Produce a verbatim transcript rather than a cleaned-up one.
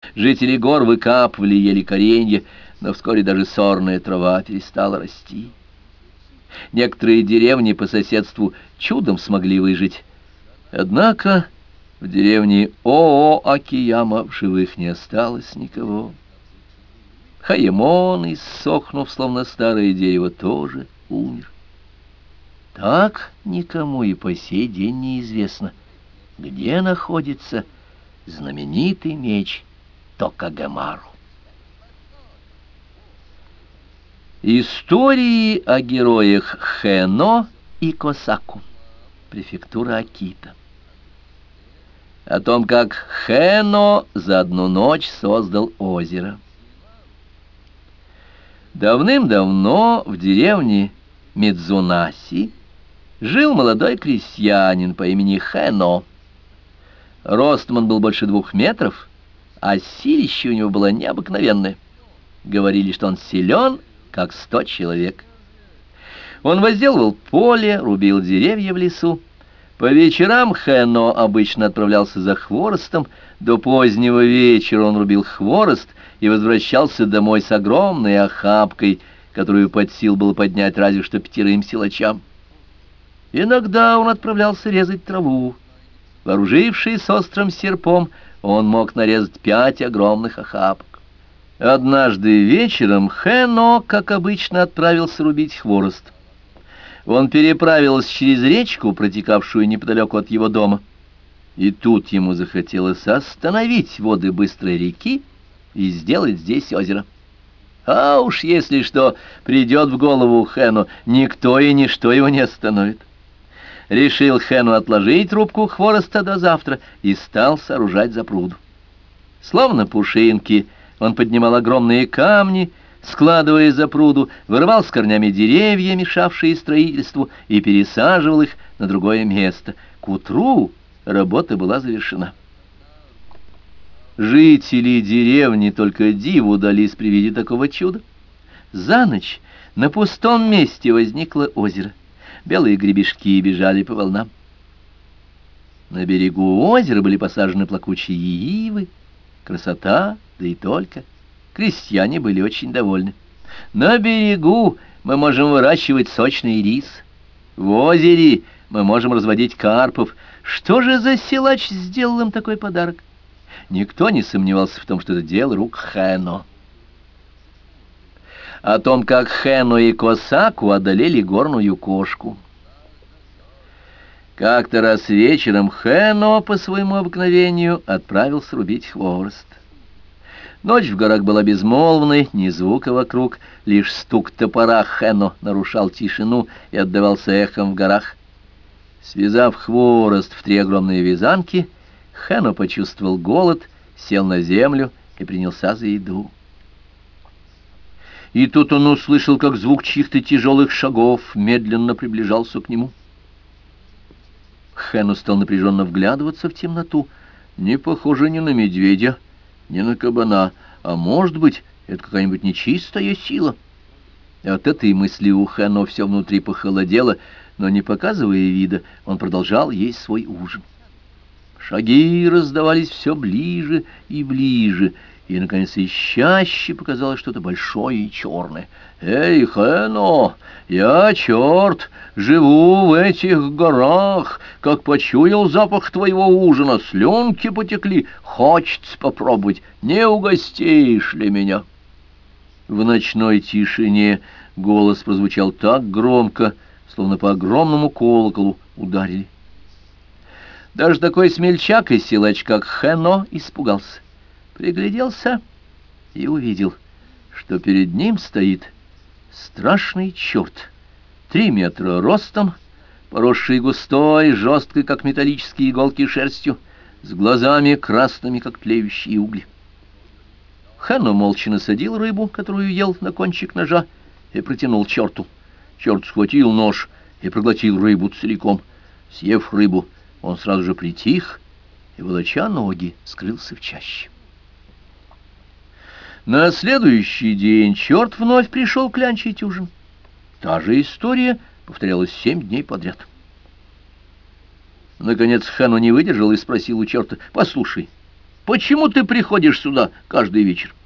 Жители гор выкапывали, ели коренья, но вскоре даже сорная трава перестала расти. Некоторые деревни по соседству чудом смогли выжить. Однако в деревне Оо-Акияма в живых не осталось никого. Хаемон, иссохнув, словно старое дерево, тоже умер. Так никому и по сей день неизвестно, где находится знаменитый меч Токагамару. Истории о героях Хэно и Косаку. Префектура Акита. О том, как Хэно за одну ночь создал озеро. Давным-давно в деревне Мидзунаси жил молодой крестьянин по имени Хэно. Ростом он был больше двух метров, а силище у него было необыкновенное. Говорили, что он силен, как сто человек. Он возделывал поле, рубил деревья в лесу. По вечерам Хэно обычно отправлялся за хворостом. До позднего вечера он рубил хворост и возвращался домой с огромной охапкой, которую под сил было поднять разве что пятерым силачам. Иногда он отправлялся резать траву. Вооружившись острым серпом, он мог нарезать пять огромных охапок. Однажды вечером Хэно, как обычно, отправился рубить хворост. Он переправился через речку, протекавшую неподалеку от его дома, и тут ему захотелось остановить воды быстрой реки и сделать здесь озеро. А уж если что придет в голову Хэно, никто и ничто его не остановит. Решил Хэно отложить рубку хвороста до завтра и стал сооружать запруду. Словно пушинки, он поднимал огромные камни, складывая запруду, вырывал с корнями деревья, мешавшие строительству, и пересаживал их на другое место. К утру работа была завершена. Жители деревни только диву дались при виде такого чуда. За ночь на пустом месте возникло озеро. Белые гребешки бежали по волнам. На берегу озера были посажены плакучие ивы. Красота, да и только. Крестьяне были очень довольны. На берегу мы можем выращивать сочный рис. В озере мы можем разводить карпов. Что же за силач сделал им такой подарок? Никто не сомневался в том, что это дело рук Хэно. О том, как Хэно и Косаку одолели горную кошку. Как-то раз вечером Хэно по своему обыкновению отправился рубить хворост. Ночь в горах была безмолвной, ни звука вокруг, лишь стук топора Хэно нарушал тишину и отдавался эхом в горах. Связав хворост в три огромные вязанки, Хэно почувствовал голод, сел на землю и принялся за еду. И тут он услышал, как звук чьих-то тяжелых шагов медленно приближался к нему. Хэно стал напряженно вглядываться в темноту. Не похоже ни на медведя, ни на кабана, а может быть, это какая-нибудь нечистая сила. От этой мысли у Хэно все внутри похолодело, но, не показывая вида, он продолжал есть свой ужин. Шаги раздавались все ближе и ближе, и, наконец, из чаще показалось что-то большое и черное. «Эй, Хэно, я черт, живу в этих горах, как почуял запах твоего ужина, слюнки потекли, хочется попробовать, не угостишь ли меня?» В ночной тишине голос прозвучал так громко, словно по огромному колоколу ударили. Даже такой смельчак и силач, как Хэно, испугался. Пригляделся и увидел, что перед ним стоит страшный черт, три метра ростом, поросший густой, жесткой, как металлические иголки, шерстью, с глазами красными, как тлеющие угли. Хэно молча насадил рыбу, которую ел, на кончик ножа, и протянул черту. Черт схватил нож и проглотил рыбу целиком. Съев рыбу, он сразу же притих и, волоча ноги, скрылся в чаще. На следующий день черт вновь пришел клянчить ужин. Та же история повторялась семь дней подряд. Наконец Хэно не выдержал и спросил у черта: «Послушай, почему ты приходишь сюда каждый вечер?